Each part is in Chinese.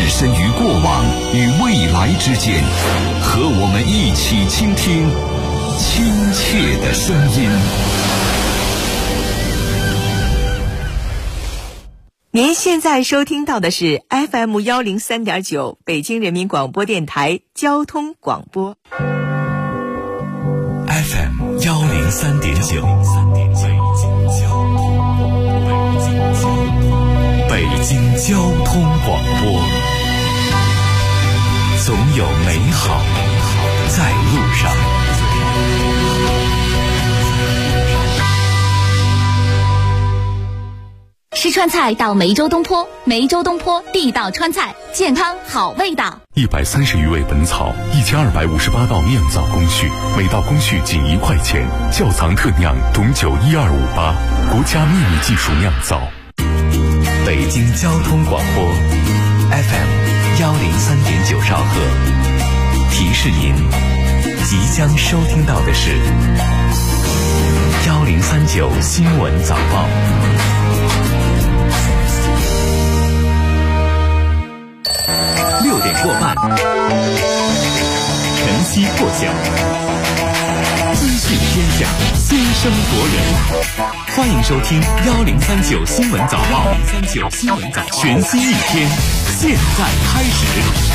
身于过往与未来之间，和我们一起倾听亲切的声音。 您现在收听到的是 FM 103.9北京人民广播电台交通广播。 FM 103.9，北京交通广播，总有美好在路上。 吃川菜到梅州东坡，梅州东坡地道川菜，健康好味道。 130余味本草，1258道酿造工序，每道工序仅1块钱。窖藏特酿董酒12588，国家秘密技术酿造。 北京交通广播 FM 103.9兆赫，提示您即将收听到的是1039新闻早报。6点过半，晨曦破晓，资讯天下，先声夺人。欢迎收听1039新闻早报，1039新闻早报，全新一天，现在开始。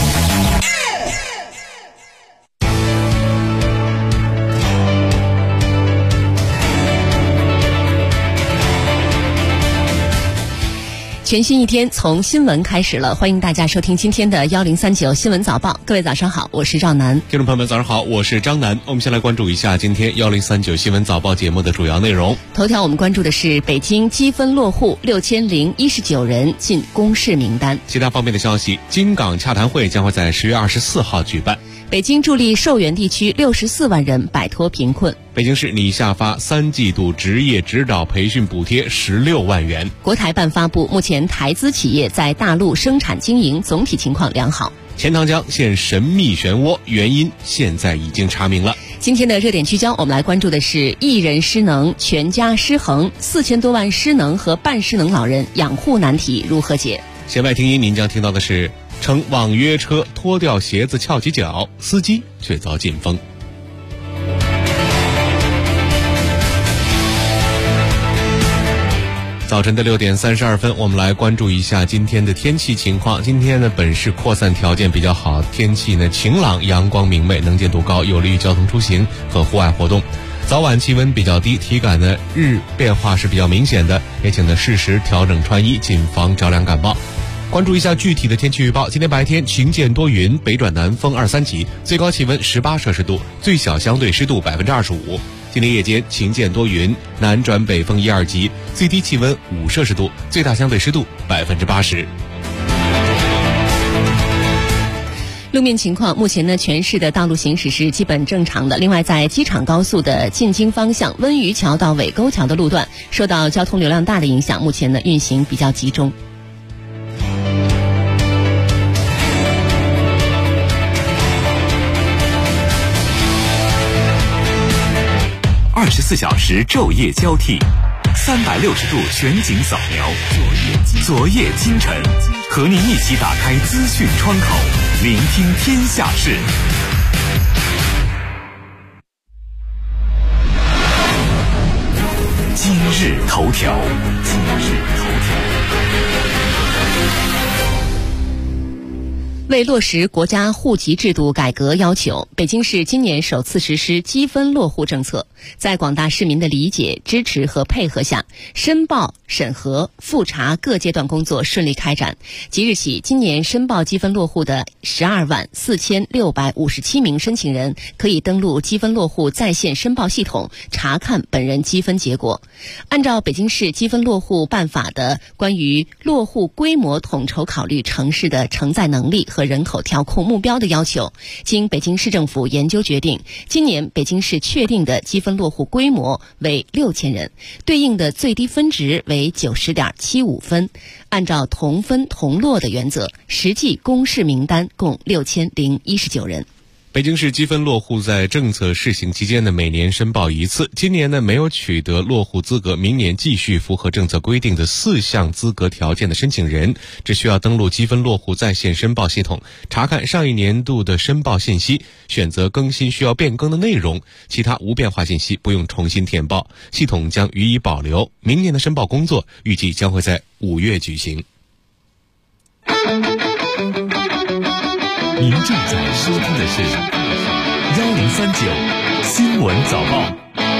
全新一天从新闻开始了，欢迎大家收听今天的1039新闻早报。各位早上好，我是赵楠。 听众朋友们早上好，我是张楠。我们先来关注一下今天1039新闻早报节目的主要内容。 头条我们关注的是北京积分落户6019人进公示名单。 其他方面的消息，京港洽谈会将会在10月24号举办。 北京助力寿源地区64万人摆脱贫困。 北京市拟下发3季度职业指导培训补贴16万元。 国台办发布，目前台资企业在大陆生产经营总体情况良好。 钱塘江现神秘漩涡，原因现在已经查明了。 今天的热点聚焦，我们来关注的是一人失能，全家失衡，4000多万失能和半失能老人养护难题如何解？ 弦外听音，您将听到的是乘网约车脱掉鞋子翘起脚，司机却遭禁封。早晨的6点32分，我们来关注一下今天的天气情况。今天呢，本市扩散条件比较好，天气呢晴朗，阳光明媚，能见度高，有利于交通出行和户外活动。早晚气温比较低，体感呢日变化是比较明显的，也请呢适时调整穿衣，谨防着凉感冒。关注一下具体的天气预报。今天白天晴间多云，北转南风2、3级，最高气温18摄氏度，最小相对湿度25%。今天夜间晴间多云，南转北风1、2级，最低气温5摄氏度，最大相对湿度80%。 路面情况，目前呢，全市的道路行驶是基本正常的。另外，在机场高速的进京方向温榆桥到尾沟桥的路段，受到交通流量大的影响，目前呢运行比较集中。 24小时昼夜交替，360度全景扫描，昨夜今晨，和您一起打开资讯窗口，聆听天下事。今日头条。 为落实国家户籍制度改革要求，北京市今年首次实施积分落户政策。在广大市民的理解、支持和配合下，申报、审核、复查各阶段工作顺利开展。即日起，今年申报积分落户的124657名申请人可以登录积分落户在线申报系统，查看本人积分结果。按照北京市积分落户办法的关于落户规模统筹考虑城市的承载能力和人口调控目标的要求，经北京市政府研究决定，今年北京市确定的积分落户规模为6000人，对应的最低分值为90.75分。按照同分同落的原则，实际公示名单共6019人。 北京市积分落户在政策试行期间呢，每年申报一次。今年呢，没有取得落户资格，明年继续符合政策规定的4项资格条件的申请人，只需要登录积分落户在线申报系统，查看上一年度的申报信息，选择更新需要变更的内容，其他无变化信息不用重新填报，系统将予以保留。明年的申报工作预计将会在5月举行。 您正在收听的是1039新闻早报。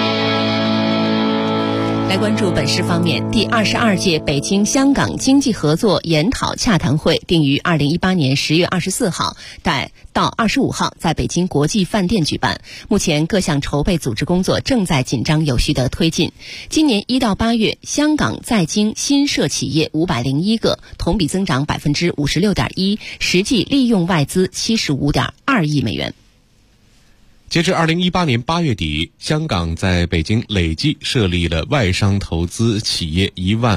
来关注本市方面，第22届北京香港经济合作研讨洽谈会定于2018年10月24号到25号在北京国际饭店举办。目前各项筹备组织工作正在紧张有序地推进。今年1到8月，香港在京新设企业501个，同比增长56.1%，实际利用外资75.2亿美元。 截至2018年8月底，香港在北京累计设立了外商投资企业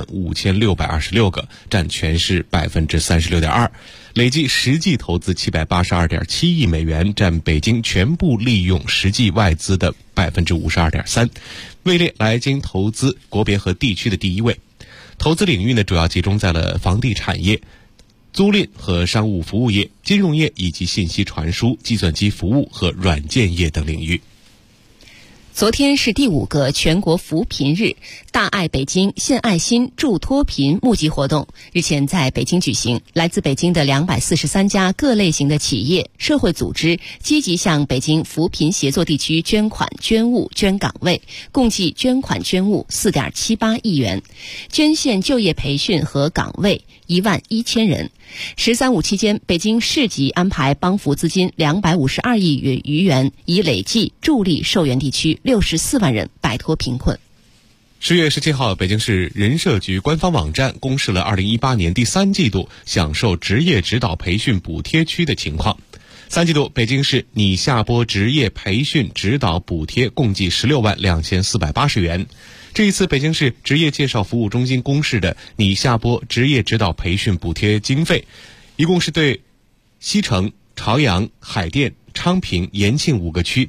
15626个，占全市36.2%，累计实际投资782.7亿美元，占北京全部利用实际外资的52.3%，位列来京投资国别和地区的第1位。投资领域呢，主要集中在了房地产业、租赁和商务服务业、金融业以及信息传输、计算机服务和软件业等领域。 昨天是第5个全国扶贫日，大爱北京献爱心助脱贫募集活动日前在北京举行。来自北京的243家各类型的企业、社会组织积极向北京扶贫协作地区捐款、捐物、捐岗位，共计捐款捐物4.78亿元，捐献就业培训和岗位11000人。“13·5”期间，北京市级安排帮扶资金252亿余元，已累计助力受援地区64万人摆脱贫困。 10月17号，北京市人社局官方网站公示了2018年第3季度享受职业指导培训补贴区的情况。3季度，北京市拟下拨职业培训指导补贴共计16万2480元。这一次，北京市职业介绍服务中心公示的拟下拨职业指导培训补贴经费，一共是对西城、朝阳、海淀、昌平、延庆5个区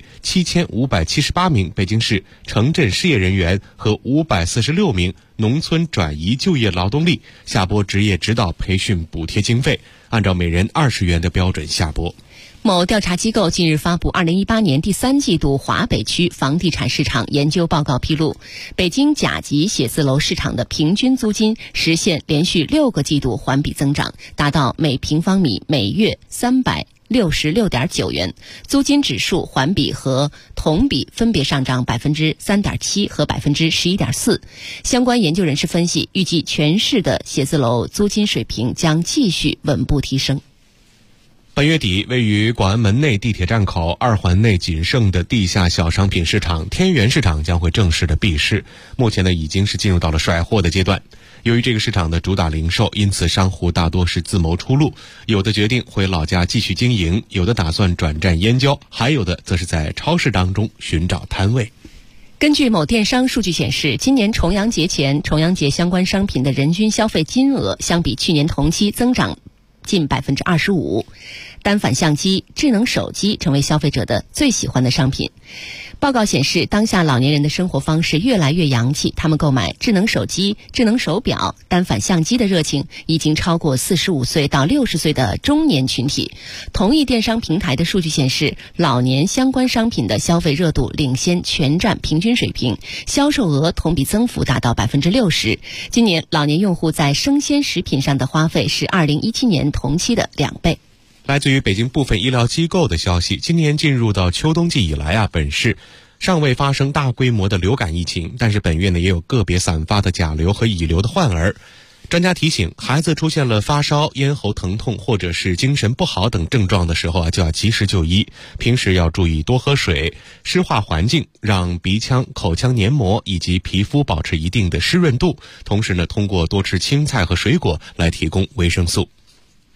7578名北京市城镇失业人员和546名农村转移就业劳动力下拨职业指导培训补贴经费，按照每人20元的标准下拨。 某调查机构近日发布2018年第3季度华北区房地产市场研究报告披露，北京甲级写字楼市场的平均租金实现连续6个季度环比增长，达到每平方米每月366.9元，租金指数环比和同比分别上涨3.7%和11.4%。相关研究人士分析，预计全市的写字楼租金水平将继续稳步提升。 本月底，位于广安门内地铁站口2环内仅剩的地下小商品市场天元市场将会正式的闭市。目前呢，已经是进入到了甩货的阶段。由于这个市场的主打零售，因此商户大多是自谋出路，有的决定回老家继续经营，有的打算转战燕郊，还有的则是在超市当中寻找摊位。 根据某电商数据显示，今年重阳节前，重阳节相关商品的人均消费金额相比去年同期增长近25%，单反相机、智能手机成为消费者的最喜欢的商品。报告显示，当下老年人的生活方式越来越洋气，他们购买智能手机、智能手表、单反相机的热情已经超过45岁到60岁的中年群体。同一电商平台的数据显示，老年相关商品的消费热度领先全站平均水平，销售额同比增幅达到60%。今年老年用户在生鲜食品上的花费是2017年同期的2倍。 来自于北京部分医疗机构的消息，今年进入到秋冬季以来本市尚未发生大规模的流感疫情，但是本月呢也有个别散发的甲流和乙流的患儿。专家提醒，孩子出现了发烧、咽喉疼痛或者是精神不好等症状的时候就要及时就医。平时要注意多喝水，湿化环境，让鼻腔、口腔黏膜以及皮肤保持一定的湿润度。同时呢，通过多吃青菜和水果来提供维生素。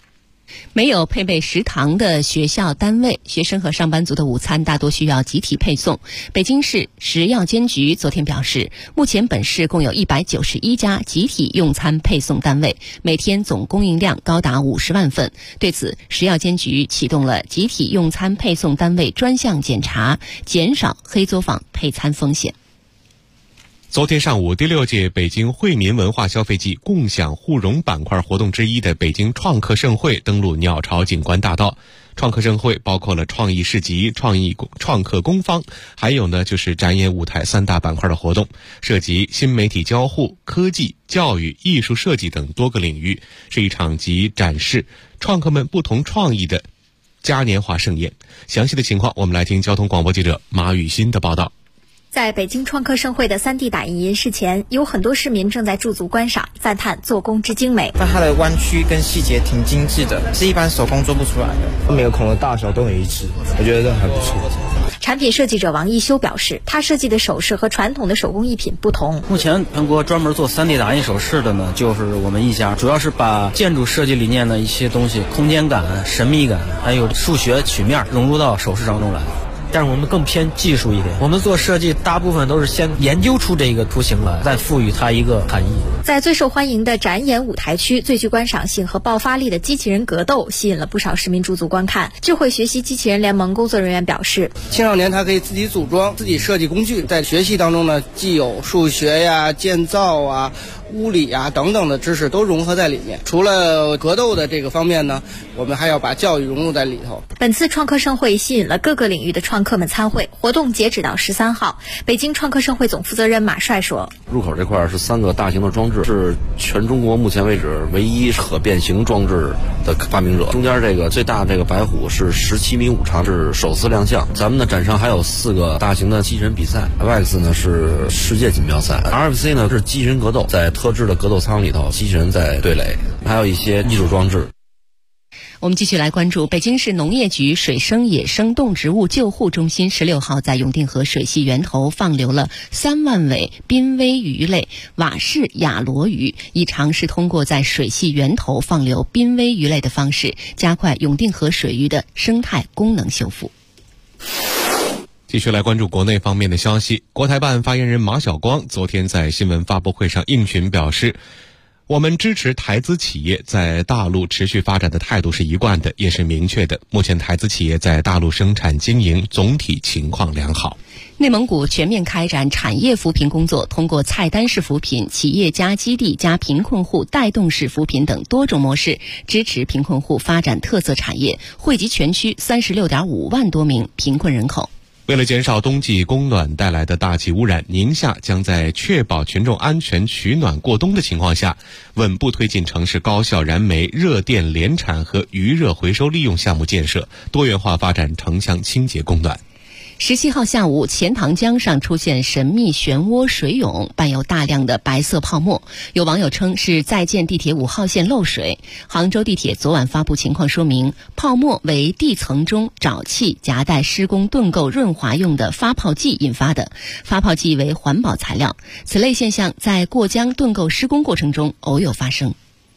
没有配备食堂的学校单位，学生和上班族的午餐大多需要集体配送。北京市食药监局昨天表示，目前本市共有191家集体用餐配送单位，每天总供应量高达50万份。对此，食药监局启动了集体用餐配送单位专项检查，减少黑作坊配餐风险。 昨天上午，第6届北京惠民文化消费季共享互融板块活动之一的北京创客盛会登陆鸟巢景观大道。创客盛会包括了创意市集、创客工坊，还有呢就是展演舞台3大板块的活动，涉及新媒体交互、科技、教育、艺术设计等多个领域，是一场集展示创客们不同创意的嘉年华盛宴。详细的情况，我们来听交通广播记者马雨欣的报道。 在北京创客盛会的3D 打印仪式前，有很多市民正在驻足观赏，赞叹做工之精美。 但它的弯曲跟细节挺精致的，是一般手工做不出来的。 每个孔的大小都很一致，我觉得还不错。 产品设计者王一修表示，他设计的首饰和传统的手工艺品不同。 目前全国专门做3D 打印首饰的呢，就是我们一家，主要是把建筑设计理念的一些东西，空间感、神秘感，还有数学曲面融入到首饰当中来。 但是我们更偏技术一点，我们做设计大部分都是先研究出这个图形来，再赋予它一个含义。 在最受欢迎的展演舞台区，最具观赏性和爆发力的机器人格斗吸引了不少市民驻足观看。智慧学习机器人联盟工作人员表示， 青少年他可以自己组装、自己设计工具，在学习当中呢，既有数学呀、建造啊、物理啊等等的知识都融合在里面。除了格斗的这个方面呢，我们还要把教育融入在里头。 本次创客盛会吸引了各个领域的创客们参会，活动截止到13号。北京创客盛会总负责人马帅说， 入口这块是3个大型的装置，是全中国目前为止唯一可变形装置的发明者。中间这个最大这个白虎是17.5米长，是首次亮相。咱们的展上还有4个大型的机器人比赛 ，X 呢是世界锦标赛 ，RFC 呢是机器人格斗，在特制的格斗舱里头，机器人在对垒，还有一些艺术装置。 我们继续来关注北京市农业局水生野生动植物救护中心16号在永定河水系源头放流了3万尾濒危鱼类瓦氏亚罗鱼，以尝试通过在水系源头放流濒危鱼类的方式，加快永定河水域的生态功能修复。 继续来关注国内方面的消息。国台办发言人马晓光昨天在新闻发布会上应询表示，我们支持台资企业在大陆持续发展的态度是一贯的，也是明确的。目前台资企业在大陆生产经营总体情况良好。 内蒙古全面开展产业扶贫工作，通过菜单式扶贫、企业加基地加贫困户带动式扶贫等多种模式，支持贫困户发展特色产业，惠及全区36.5万多名贫困人口。 为了减少冬季供暖带来的大气污染，宁夏将在确保群众安全取暖过冬的情况下，稳步推进城市高效燃煤、热电联产和余热回收利用项目建设，多元化发展城乡清洁供暖。 17号下午，钱塘江上出现神秘漩涡水涌，伴有大量的白色泡沫。有网友称是在建地铁5号线漏水。杭州地铁昨晚发布情况说明，泡沫为地层中沼气夹带施工盾构润滑用的发泡剂引发的，发泡剂为环保材料。此类现象在过江盾构施工过程中偶有发生。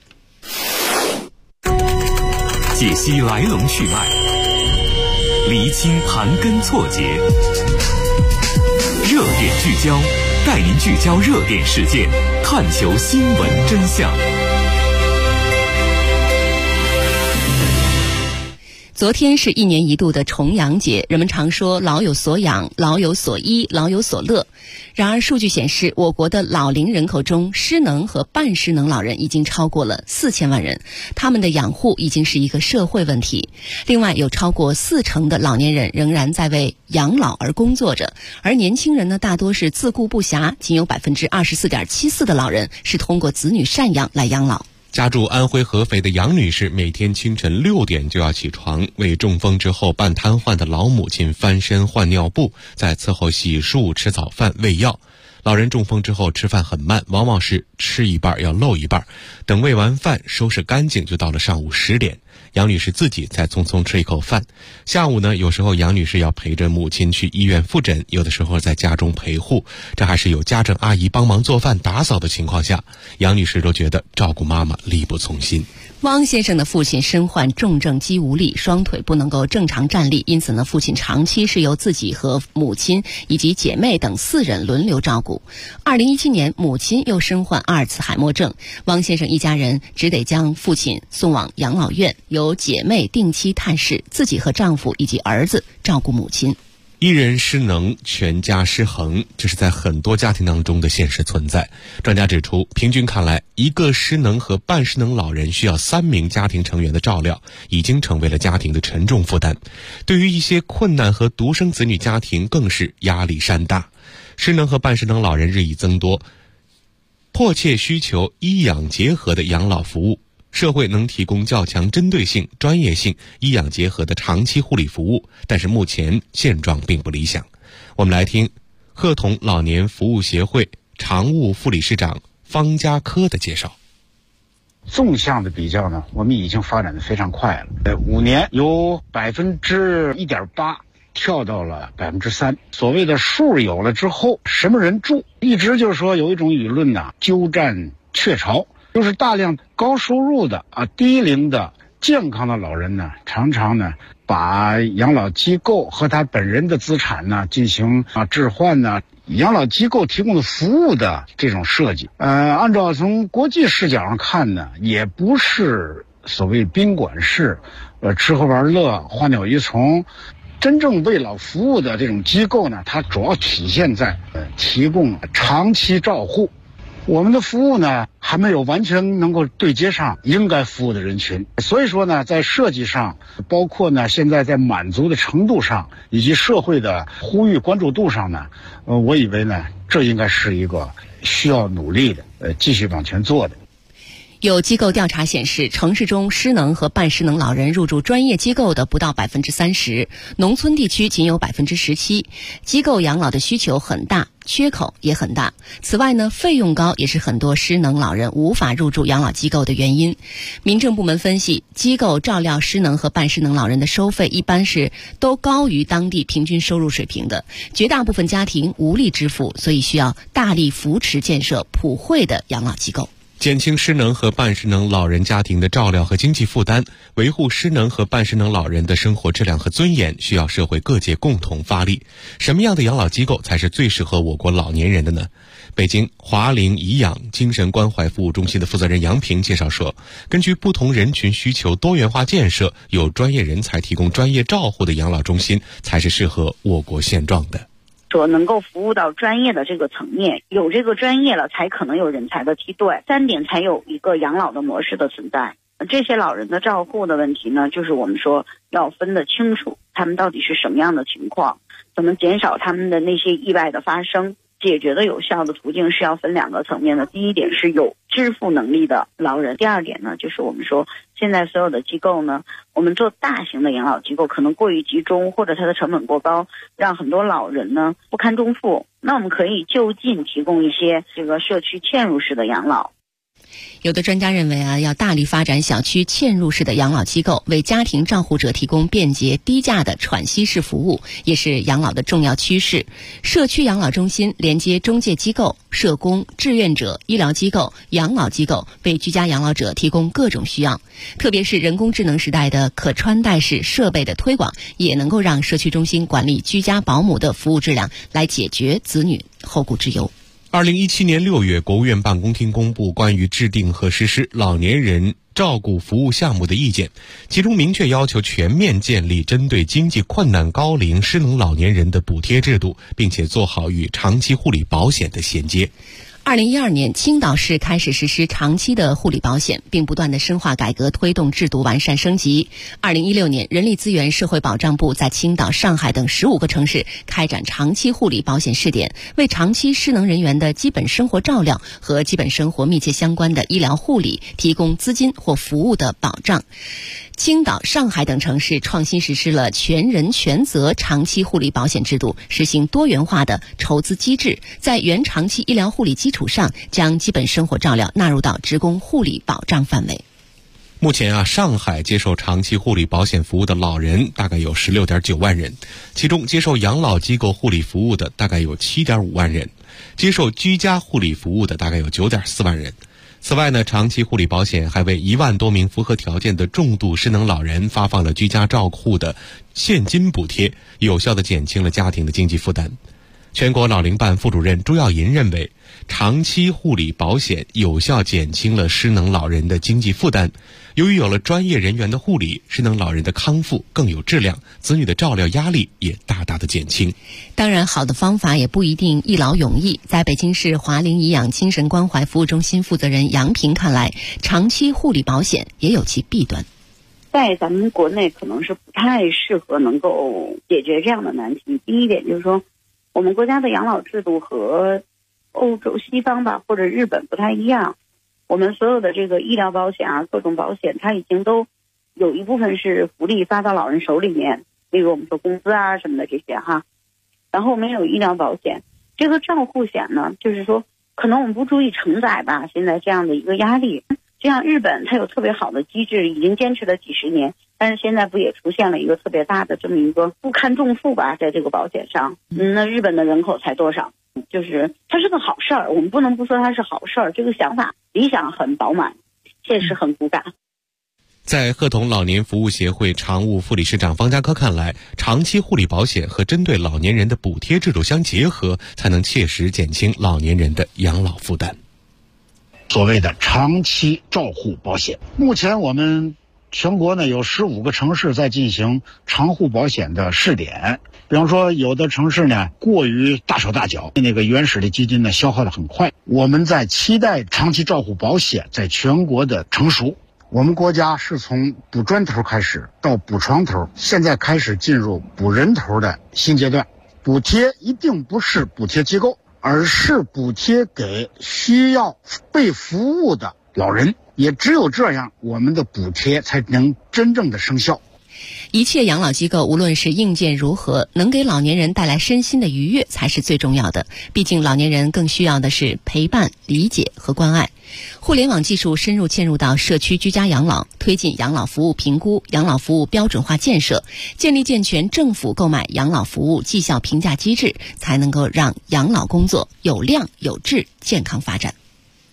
解析来龙去脉，厘清盘根错节，热点聚焦，带您聚焦热点事件，探求新闻真相。 昨天是1年1度的重阳节，人们常说老有所养、老有所依、老有所乐。然而数据显示，我国的老龄人口中，失能和半失能老人已经超过了4000万人，他们的养护已经是一个社会问题。另外，有超过40%的老年人仍然在为养老而工作着，而年轻人呢，大多是自顾不暇，仅有24.74%的老人是通过子女赡养来养老。 家住安徽合肥的杨女士每天清晨6点就要起床，为中风之后半瘫痪的老母亲翻身换尿布，再伺候洗漱、吃早饭、喂药。老人中风之后吃饭很慢，往往是吃一半要漏一半，等喂完饭收拾干净就到了上午10点。杨女士自己才匆匆吃一口饭。下午呢，有时候杨女士要陪着母亲去医院复诊，有的时候在家中陪护，这还是有家政阿姨帮忙做饭打扫的情况下，杨女士都觉得照顾妈妈力不从心。 汪先生的父亲身患重症肌无力，双腿不能够正常站立，因此呢，父亲长期是由自己和母亲以及姐妹等4人轮流照顾。2017年，母亲又身患阿尔茨海默症，汪先生一家人只得将父亲送往养老院，由姐妹定期探视，自己和丈夫以及儿子照顾母亲。 一人失能，全家失衡，这是在很多家庭当中的现实存在。专家指出，平均看来，一个失能和半失能老人需要3名家庭成员的照料，已经成为了家庭的沉重负担。对于一些困难和独生子女家庭，更是压力山大。失能和半失能老人日益增多，迫切需求医养结合的养老服务。社会能提供较强针对性、专业性、医养结合的长期护理服务，但是目前现状并不理想。我们来听鹤童老年服务协会常务副理事长方家科的介绍。 纵向的比较呢，我们已经发展的非常快了，5年由1.8%跳到了3%。所谓的数有了之后，什么人住？一直就是说有一种舆论呢，鸠占鹊巢。就是大量高收入的低龄的健康的老人呢，常常呢把养老机构和他本人的资产呢进行置换呢，养老机构提供的服务的这种设计，按照从国际视角上看呢，也不是所谓宾馆式，吃喝玩乐、花鸟鱼虫。真正为老服务的这种机构呢，它主要体现在提供长期照护。我们的服务呢，还没有完全能够对接上应该服务的人群，所以说呢，在设计上，包括呢现在在满足的程度上，以及社会的呼吁关注度上呢，我以为呢，这应该是一个需要努力的，继续往前做的。 有机构调查显示，城市中失能和半失能老人入住专业机构的不到30%，农村地区仅有17%。机构养老的需求很大，缺口也很大。此外呢，费用高也是很多失能老人无法入住养老机构的原因。民政部门分析，机构照料失能和半失能老人的收费一般是都高于当地平均收入水平的，绝大部分家庭无力支付，所以需要大力扶持建设普惠的养老机构。 减轻失能和半失能老人家庭的照料和经济负担，维护失能和半失能老人的生活质量和尊严，需要社会各界共同发力。什么样的养老机构才是最适合我国老年人的呢？北京华陵颐养精神关怀服务中心的负责人杨平介绍说，根据不同人群需求多元化建设，有专业人才提供专业照护的养老中心才是适合我国现状的。 说能够服务到专业的这个层面，有这个专业了，才可能有人才的梯队，3点才有一个养老的模式的存在。这些老人的照护的问题呢，就是我们说要分得清楚，他们到底是什么样的情况，怎么减少他们的那些意外的发生。解决的有效的途径是要分2个层面的，第一点是有支付能力的老人，第2点呢，就是我们说现在所有的机构呢，我们做大型的养老机构可能过于集中，或者它的成本过高，让很多老人呢不堪重负。那我们可以就近提供一些这个社区嵌入式的养老。 有的专家认为要大力发展小区嵌入式的养老机构，为家庭照护者提供便捷低价的喘息式服务，也是养老的重要趋势。社区养老中心连接中介机构、社工、志愿者、医疗机构、养老机构，为居家养老者提供各种需要。特别是人工智能时代的可穿戴式设备的推广，也能够让社区中心管理居家保姆的服务质量，来解决子女后顾之忧。 2017年6月，国务院办公厅公布关于制定和实施老年人照顾服务项目的意见，其中明确要求全面建立针对经济困难高龄失能老年人的补贴制度，并且做好与长期护理保险的衔接。 2012年，青岛市开始实施长期的护理保险，并不断的深化改革，推动制度完善升级。2016年，人力资源社会保障部在青岛、上海等15个城市开展长期护理保险试点，为长期失能人员的基本生活照料和基本生活密切相关的医疗护理提供资金或服务的保障。青岛、上海等城市创新实施了全人全责长期护理保险制度，实行多元化的筹资机制，在原长期医疗护理基础上，将基本生活照料纳入到职工护理保障范围。 目前上海接受长期护理保险服务的老人大概有16.9万人，其中接受养老机构护理服务的大概有7.5万人，接受居家护理服务的大概有9.4万人。 此外呢，长期护理保险还为1万多名符合条件的重度失能老人发放了居家照护的现金补贴，有效地减轻了家庭的经济负担。全国老龄办副主任朱耀银认为，长期护理保险有效减轻了失能老人的经济负担。由于有了专业人员的护理，失能老人的康复更有质量，子女的照料压力也大大的减轻。 当然，好的方法也不一定一劳永逸。在北京市华林颐养精神关怀服务中心负责人杨平看来，长期护理保险也有其弊端。 在咱们国内可能是不太适合能够解决这样的难题。第一点就是说，我们国家的养老制度和欧洲西方吧或者日本不太一样。我们所有的这个医疗保险啊，各种保险，它已经都有一部分是福利发到老人手里面，例如我们说工资啊什么的这些哈。然后我们有医疗保险，这个照护险呢，就是说可能我们不注意承载吧，现在这样的一个压力。就像日本，它有特别好的机制，已经坚持了几十年，但是现在不也出现了一个特别大的这么一个不堪重负吧，在这个保险上。那日本的人口才多少？就是它是个好事儿，我们不能不说它是好事儿。这个想法理想很饱满，现实很骨感。 在鹤童老年服务协会常务副理事长方家科看来，长期护理保险和针对老年人的补贴制度相结合，才能切实减轻老年人的养老负担。 所谓的长期照护保险，目前我们全国呢有15个城市在进行长护保险的试点。比方说，有的城市呢过于大手大脚，那个原始的基金呢消耗得很快。我们在期待长期照护保险在全国的成熟。我们国家是从补砖头开始到补床头，现在开始进入补人头的新阶段。补贴一定不是补贴机构，而是补贴给需要被服务的老人。也只有这样，我们的补贴才能真正的生效。 一切养老机构无论是硬件如何，能给老年人带来身心的愉悦才是最重要的。毕竟老年人更需要的是陪伴、理解和关爱。互联网技术深入嵌入到社区居家养老，推进养老服务评估、养老服务标准化建设，建立健全政府购买养老服务绩效评价机制，才能够让养老工作有量有质、健康发展。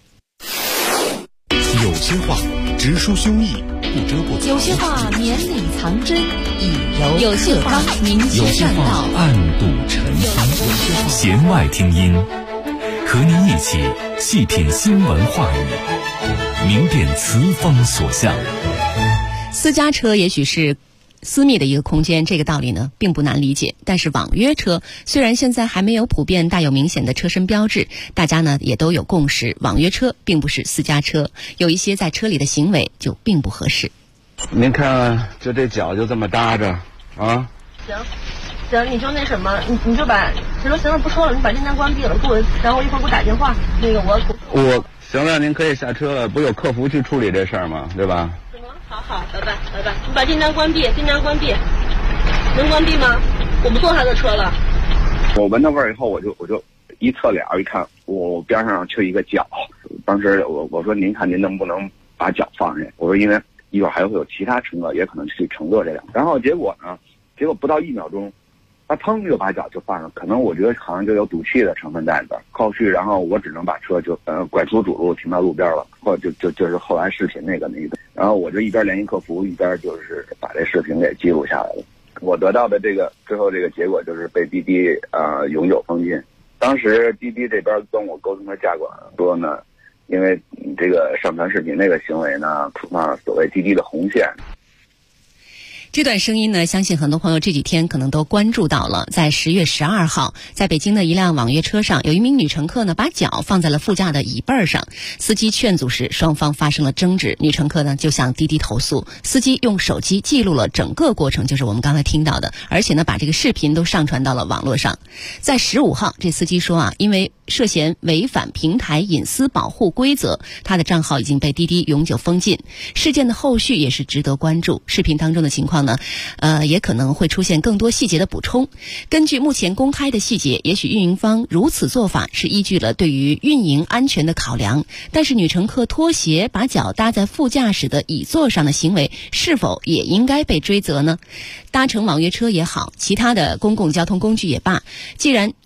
有些话直抒胸臆，不遮不藏； 有些话绵里藏针，以柔有些话明有些话暗度陈仓。弦外听音，和您一起细品新闻话语，明辨词风所向。 私家车也许是私密的一个空间，这个道理呢并不难理解。但是网约车虽然现在还没有普遍带有明显的车身标志，大家呢也都有共识，网约车并不是私家车，有一些在车里的行为就并不合适。 您看，就这脚就这么搭着啊？ 行，你就那什么，你就把他说行了，不说了，你把订单关闭了，然后一会儿给我打电话，那个我行了，您可以下车了，不有客服去处理这事儿吗？对吧？ 好，拜拜。你把订单关闭，能关闭吗？我不坐他的车了。 我闻到味儿以后，我就一侧脸一看，我边上就一个脚。当时我说您看您能不能把脚放下？我说因为一会儿还会有其他乘客也可能去乘坐这辆。然后结果不到1秒钟，他砰就把脚就放上，可能我觉得好像就有赌气的成分在里边。后续然后我只能把车就拐出主路停到路边了，就是后来视频那个，然后我就一边联系客服，一边就是把这视频给记录下来了。我得到的最后这个结果就是被滴滴永久封禁。当时滴滴这边跟我沟通的价管说呢，因为这个上传视频那个行为呢触犯了所谓滴滴的红线。 这段声音呢，相信很多朋友这几天可能都关注到了。在10月12号，在北京的一辆网约车上，有一名女乘客呢，把脚放在了副驾的椅背上。司机劝阻时，双方发生了争执。女乘客呢就向滴滴投诉，司机用手机记录了整个过程，就是我们刚才听到的，而且呢把这个视频都上传到了网络上。在15号，这司机说因为涉嫌违反平台隐私保护规则，他的账号已经被滴滴永久封禁。事件的后续也是值得关注。视频当中的情况呢，也可能会出现更多细节的补充。根据目前公开的细节，也许运营方如此做法是依据了对于运营安全的考量，但是女乘客脱鞋把脚搭在副驾驶的椅座上的行为，是否也应该被追责呢？搭乘网约车也好，其他的公共交通工具也罢，既然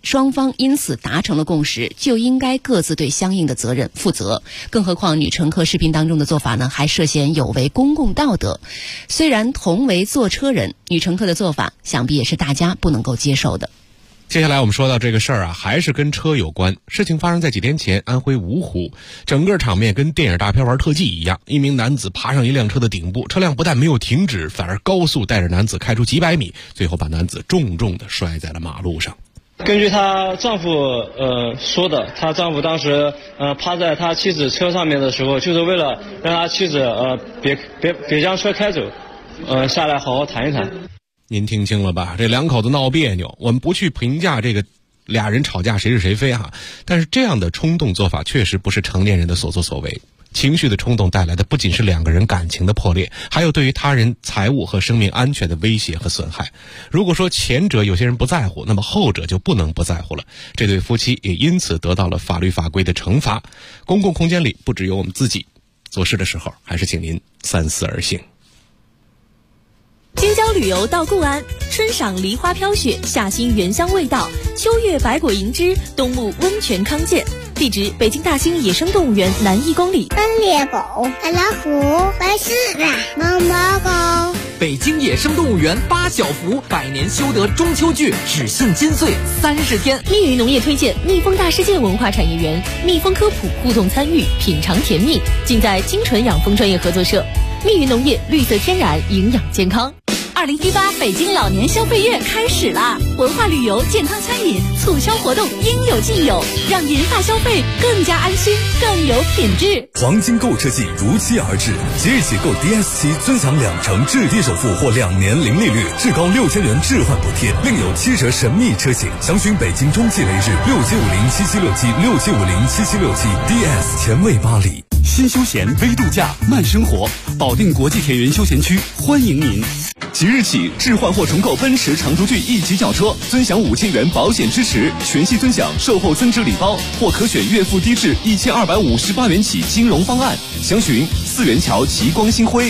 双方因此达成了共识，就应该各自对相应的责任负责。更何况女乘客视频当中的做法呢，还涉嫌有违公共道德。虽然同为坐车人，女乘客的做法想必也是大家不能够接受的。 接下来我们说到这个事儿啊，还是跟车有关。事情发生在几天前，安徽芜湖，整个场面跟电影大片玩特技一样。一名男子爬上一辆车的顶部，车辆不但没有停止，反而高速带着男子开出几百米，最后把男子重重地摔在了马路上。 根据她丈夫说的，她丈夫当时趴在他妻子车上面的时候，就是为了让他妻子别将车开走，下来好好谈一谈。 您听清了吧？这两口子闹别扭，我们不去评价这个俩人吵架谁是谁非哈，但是这样的冲动做法确实不是成年人的所作所为。情绪的冲动带来的不仅是两个人感情的破裂，还有对于他人财物和生命安全的威胁和损害。如果说前者有些人不在乎，那么后者就不能不在乎了。这对夫妻也因此得到了法律法规的惩罚。公共空间里不只有我们自己，做事的时候还是请您三思而行。 京郊旅游到固安，春赏梨花飘雪，夏欣原香味道，秋月百果银枝，冬沐温泉康健。地址：北京大兴野生动物园南1公里。 斑鬣狗、白老虎、白狮子、毛毛狗。 北京野生动物园8小福百年修得中秋剧只庆金岁30天。 密云农业推荐蜜蜂大世界文化产业园，蜜蜂科普互动参与，品尝甜蜜，尽在精纯养蜂专业合作社。密云农业，绿色天然，营养健康。2018北京老年消费月开始啦！文化旅游、健康餐饮促销活动应有尽有，让银发消费更加安心、更有品质。 黄金购车季如期而至，即日起购 DS7尊享2成置地首付或2年零利率，至高6000元置换补贴，另有7折神秘车型。详询北京中汽雷日675077676767 DS 前卫巴黎。 新休闲微度假慢生活，保定国际田园休闲区欢迎您。即日起置换或重购奔驰长途骏1级轿车，尊享5000元保险支持，全系尊享售后增值礼包，或可选月付低至1258元起金融方案。详询4元桥齐光星辉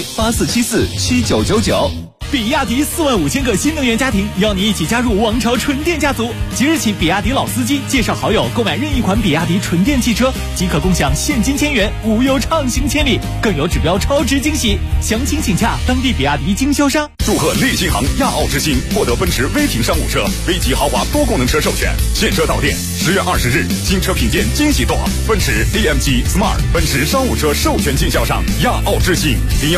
84747999。 比亚迪45000个新能源家庭邀你一起加入王朝纯电家族。即日起，比亚迪老司机介绍好友购买任意款比亚迪纯电汽车，即可共享现金1000元，无忧畅行千里，更有指标超值惊喜。详情请洽当地比亚迪经销商。 祝贺利新行亚奥之星获得奔驰威霆商务车、V级豪华多功能车授权，现车到店。10月20日，新车品鉴惊喜多，奔驰 AMG Smart 奔驰商务车授权经销商亚奥之星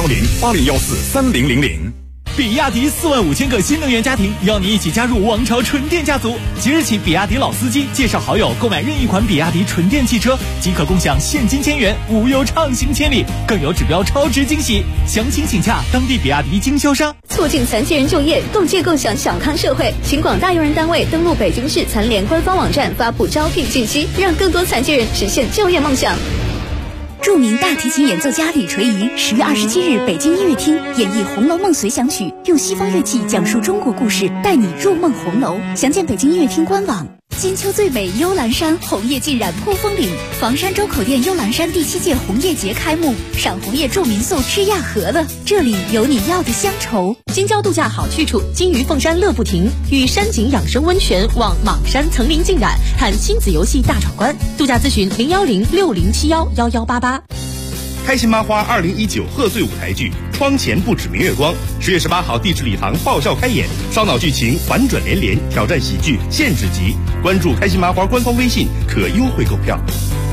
，01080143000。 比亚迪45000个新能源家庭邀你一起加入王朝纯电家族。即日起，比亚迪老司机介绍好友购买任意款比亚迪纯电汽车，即可共享现金1000元，无忧畅行千里，更有指标超值惊喜。详情请洽当地比亚迪经销商。 促进残疾人就业，共建共享小康社会，请广大用人单位登录北京市残联官方网站发布招聘信息，让更多残疾人实现就业梦想。 著名大提琴演奏家李垂仪10月27日北京音乐厅演绎《红楼梦随想曲》，用西方乐器讲述中国故事，带你入梦红楼。详见北京音乐厅官网。金秋最美幽兰山，红叶浸染扑风岭。房山周口店幽兰山第7届红叶节开幕，赏红叶住民宿吃亚盒了，这里有你要的乡愁。 京郊度假好去处，金鱼凤山乐不停，与山景养生温泉望莽山层林尽染，探亲子游戏大闯关。度假咨询01060711188。 开心麻花2019贺岁舞台剧《窗前不止明月光》10月18号地质礼堂爆笑开演，烧脑剧情反转连连，挑战喜剧限制级。关注开心麻花官方微信可优惠购票。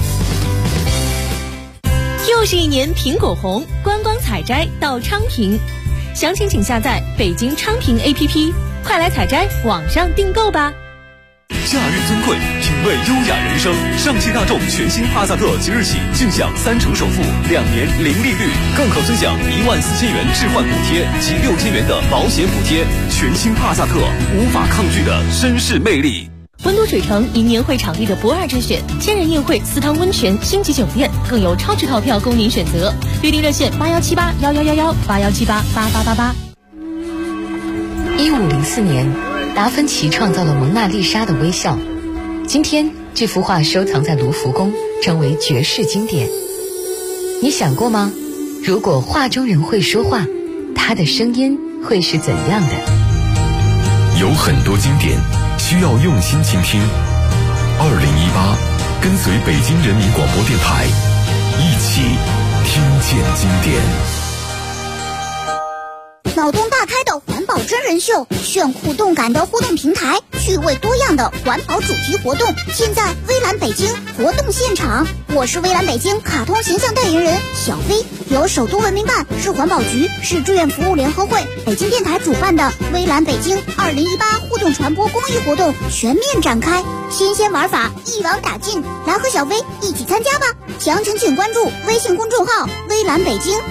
又是一年苹果红，观光采摘到昌平，详情请下载北京昌平 APP， 快来采摘，网上订购吧。 假日尊贵，品味优雅人生。上汽大众全新帕萨特即日起尽享3成首付，2年零利率，更可尊享14000元置换补贴及6000元的保险补贴。全新帕萨特，无法抗拒的绅士魅力。 温都水城迎年会场地的不二之选，千人宴会、私汤温泉、星级酒店，更有超值套票供您选择。预订热线8178111181788888。 1504年，达芬奇创造了蒙娜丽莎的微笑。今天，这幅画收藏在卢浮宫，成为绝世经典。你想过吗？如果画中人会说话，他的声音会是怎样的？ 有很多经典需要用心倾听， 跟随北京人民广播电台，一起听见经典。 脑洞大开的环保真人秀，炫酷动感的互动平台，趣味多样的环保主题活动，现在微蓝北京活动现场。我是微蓝北京卡通形象代言人小飞，由首都文明办、市环保局、市志愿服务联合会、北京电台主办的微蓝北京2018互动传播公益活动全面展开，新鲜玩法一网打尽，来和小飞一起参加吧！详情请关注微信公众号微蓝北京